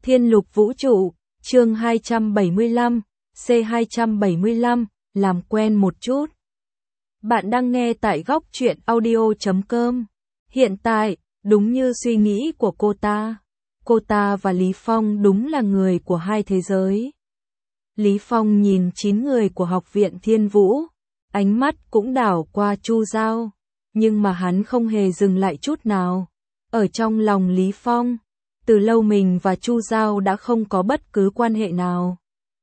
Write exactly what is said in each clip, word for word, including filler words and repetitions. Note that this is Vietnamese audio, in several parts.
Thiên lục vũ trụ, chương hai trăm bảy mươi lăm, C hai trăm bảy mươi lăm, làm quen một chút. Bạn đang nghe tại góc truyện audio chấm com. Hiện tại, đúng như suy nghĩ của cô ta, cô ta và Lý Phong đúng là người của hai thế giới. Lý Phong nhìn chín người của Học viện Thiên Vũ, ánh mắt cũng đảo qua Chu Giao, nhưng mà hắn không hề dừng lại chút nào. Ở trong lòng Lý Phong, từ lâu mình và Chu Giao đã không có bất cứ quan hệ nào.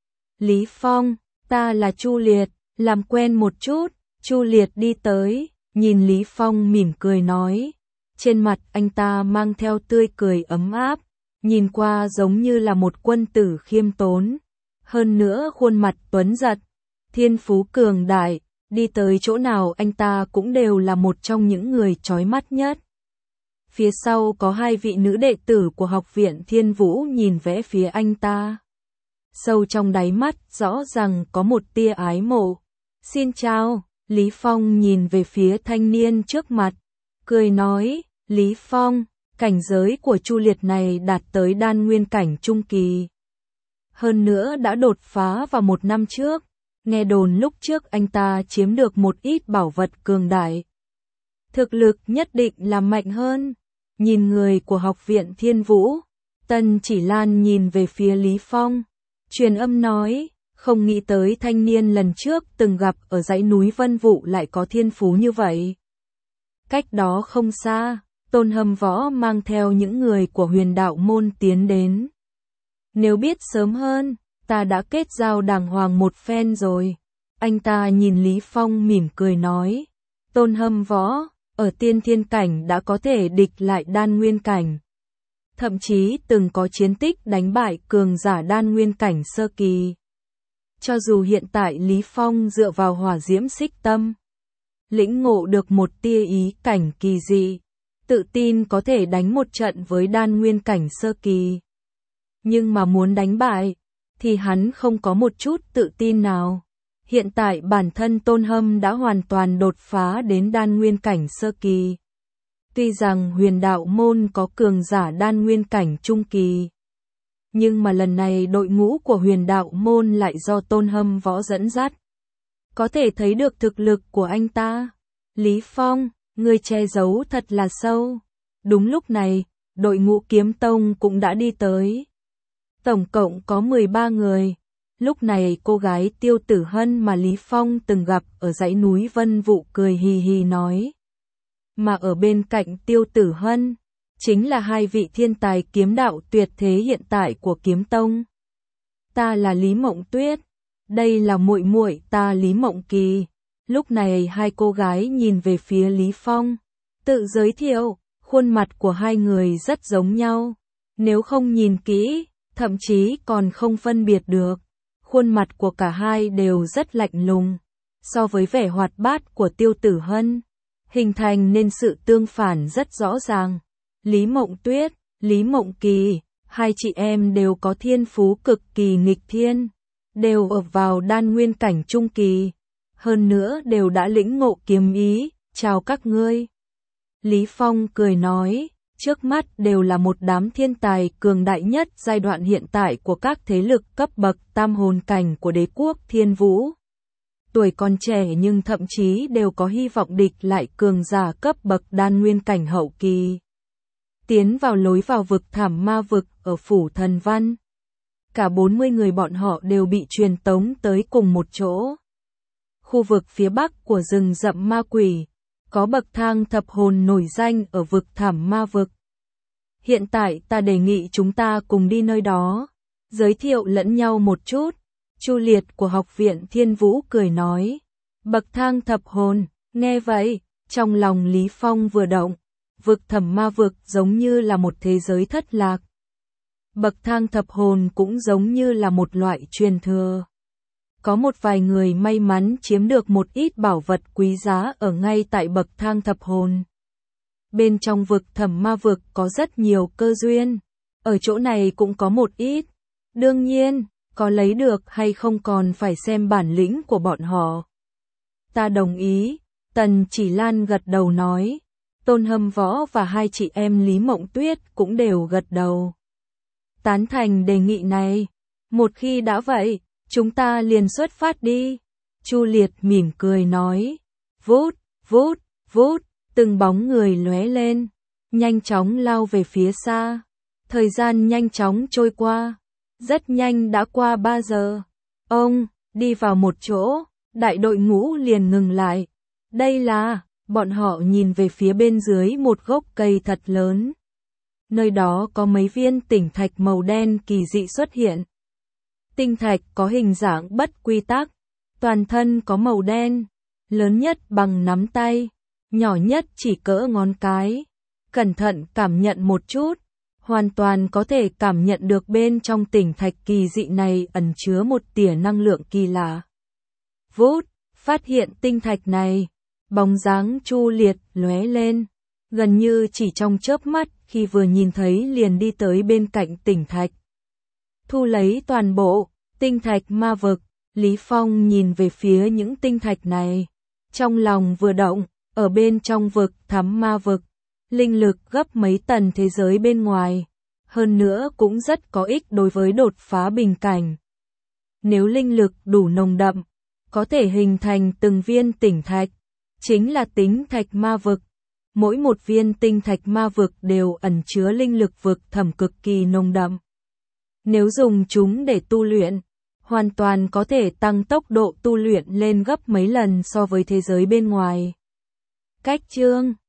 Lý Phong, ta là Chu Liệt, làm quen một chút. Chu Liệt đi tới, nhìn Lý Phong mỉm cười nói. Trên mặt anh ta mang theo tươi cười ấm áp, nhìn qua giống như là một quân tử khiêm tốn. Hơn nữa khuôn mặt tuấn giật, thiên phú cường đại, đi tới chỗ nào anh ta cũng đều là một trong những người chói mắt nhất. Phía sau có hai vị nữ đệ tử của Học viện Thiên Vũ nhìn về phía anh ta. Sâu trong đáy mắt rõ ràng có một tia ái mộ. Xin chào, Lý Phong nhìn về phía thanh niên trước mặt, cười nói, Lý Phong, cảnh giới của Chu Liệt này đạt tới đan nguyên cảnh trung kỳ. Hơn nữa đã đột phá vào một năm trước, nghe đồn lúc trước anh ta chiếm được một ít bảo vật cường đại. Thực lực nhất định là mạnh hơn. Nhìn người của Học viện Thiên Vũ, Tần Chỉ Lan nhìn về phía Lý Phong, truyền âm nói, không nghĩ tới thanh niên lần trước từng gặp ở dãy núi Vân Vũ lại có thiên phú như vậy. Cách đó không xa, Tôn Hâm Võ mang theo những người của Huyền Đạo Môn tiến đến. Nếu biết sớm hơn, ta đã kết giao đàng hoàng một phen rồi. Anh ta nhìn Lý Phong mỉm cười nói, Tôn Hâm Võ, ở tiên thiên cảnh đã có thể địch lại đan nguyên cảnh. Thậm chí từng có chiến tích đánh bại cường giả đan nguyên cảnh sơ kỳ. Cho dù hiện tại Lý Phong dựa vào hỏa diễm xích tâm, lĩnh ngộ được một tia ý cảnh kỳ dị, tự tin có thể đánh một trận với đan nguyên cảnh sơ kỳ. Nhưng mà muốn đánh bại, thì hắn không có một chút tự tin nào. Hiện tại bản thân Tôn Hâm đã hoàn toàn đột phá đến đan nguyên cảnh sơ kỳ. Tuy rằng Huyền Đạo Môn có cường giả đan nguyên cảnh trung kỳ, nhưng mà lần này đội ngũ của Huyền Đạo Môn lại do Tôn Hâm Võ dẫn dắt. Có thể thấy được thực lực của anh ta. Lý Phong, người che giấu thật là sâu. Đúng lúc này, đội ngũ Kiếm Tông cũng đã đi tới. Tổng cộng có mười ba người. Lúc này cô gái Tiêu Tử Hân mà Lý Phong từng gặp ở dãy núi Vân Vũ cười hì hì nói. Mà ở bên cạnh Tiêu Tử Hân, chính là hai vị thiên tài kiếm đạo tuyệt thế hiện tại của Kiếm Tông. Ta là Lý Mộng Tuyết, đây là muội muội ta Lý Mộng Kỳ. Lúc này hai cô gái nhìn về phía Lý Phong, tự giới thiệu, khuôn mặt của hai người rất giống nhau. Nếu không nhìn kỹ, thậm chí còn không phân biệt được. Khuôn mặt của cả hai đều rất lạnh lùng, so với vẻ hoạt bát của Tiêu Tử Hân, hình thành nên sự tương phản rất rõ ràng. Lý Mộng Tuyết, Lý Mộng Kỳ, hai chị em đều có thiên phú cực kỳ nghịch thiên, đều ở vào đan nguyên cảnh trung kỳ, hơn nữa đều đã lĩnh ngộ kiếm ý, chào các ngươi. Lý Phong cười nói, trước mắt đều là một đám thiên tài cường đại nhất giai đoạn hiện tại của các thế lực cấp bậc tam hồn cảnh của đế quốc Thiên Vũ. Tuổi còn trẻ nhưng thậm chí đều có hy vọng địch lại cường giả cấp bậc đan nguyên cảnh hậu kỳ. Tiến vào lối vào vực thảm ma vực ở Phủ Thần Văn. Cả bốn mươi người bọn họ đều bị truyền tống tới cùng một chỗ. Khu vực phía bắc của rừng rậm ma quỷ, có bậc thang thập hồn nổi danh ở vực thảm ma vực. Hiện tại ta đề nghị chúng ta cùng đi nơi đó, giới thiệu lẫn nhau một chút. Chu Liệt của Học viện Thiên Vũ cười nói. Bậc thang thập hồn, nghe vậy, trong lòng Lý Phong vừa động. Vực thẳm ma vực giống như là một thế giới thất lạc. Bậc thang thập hồn cũng giống như là một loại truyền thừa. Có một vài người may mắn chiếm được một ít bảo vật quý giá ở ngay tại bậc thang thập hồn. Bên trong vực thẳm ma vực có rất nhiều cơ duyên. Ở chỗ này cũng có một ít. Đương nhiên, có lấy được hay không còn phải xem bản lĩnh của bọn họ. Ta đồng ý, Tần Chỉ Lan gật đầu nói. Tôn Hâm Võ và hai chị em Lý Mộng Tuyết cũng đều gật đầu. tán thành đề nghị này. Một khi đã vậy, chúng ta liền xuất phát đi. Chu Liệt mỉm cười nói. Vút, vút, vút, từng bóng người lóe lên, nhanh chóng lao về phía xa. Thời gian nhanh chóng trôi qua, rất nhanh đã qua ba giờ. Ông, đi vào một chỗ, đại đội ngũ liền ngừng lại. Đây là, bọn họ nhìn về phía bên dưới một gốc cây thật lớn. Nơi đó có mấy viên tinh thạch màu đen kỳ dị xuất hiện. Tinh thạch có hình dạng bất quy tắc, toàn thân có màu đen, lớn nhất bằng nắm tay, nhỏ nhất chỉ cỡ ngón cái. Cẩn thận cảm nhận một chút, hoàn toàn có thể cảm nhận được bên trong tinh thạch kỳ dị này ẩn chứa một tia năng lượng kỳ lạ. Vút, phát hiện tinh thạch này, bóng dáng Chu Liệt lóe lên, gần như chỉ trong chớp mắt, khi vừa nhìn thấy liền đi tới bên cạnh tinh thạch. Thu lấy toàn bộ tinh thạch ma vực, Lý Phong nhìn về phía những tinh thạch này, trong lòng vừa động. Ở bên trong vực thắm ma vực, linh lực gấp mấy tầng thế giới bên ngoài, hơn nữa cũng rất có ích đối với đột phá bình cảnh. Nếu linh lực đủ nồng đậm, có thể hình thành từng viên tinh thạch, chính là tinh thạch ma vực. Mỗi một viên tinh thạch ma vực đều ẩn chứa linh lực vực thẳm cực kỳ nồng đậm. Nếu dùng chúng để tu luyện, hoàn toàn có thể tăng tốc độ tu luyện lên gấp mấy lần so với thế giới bên ngoài. Cách chương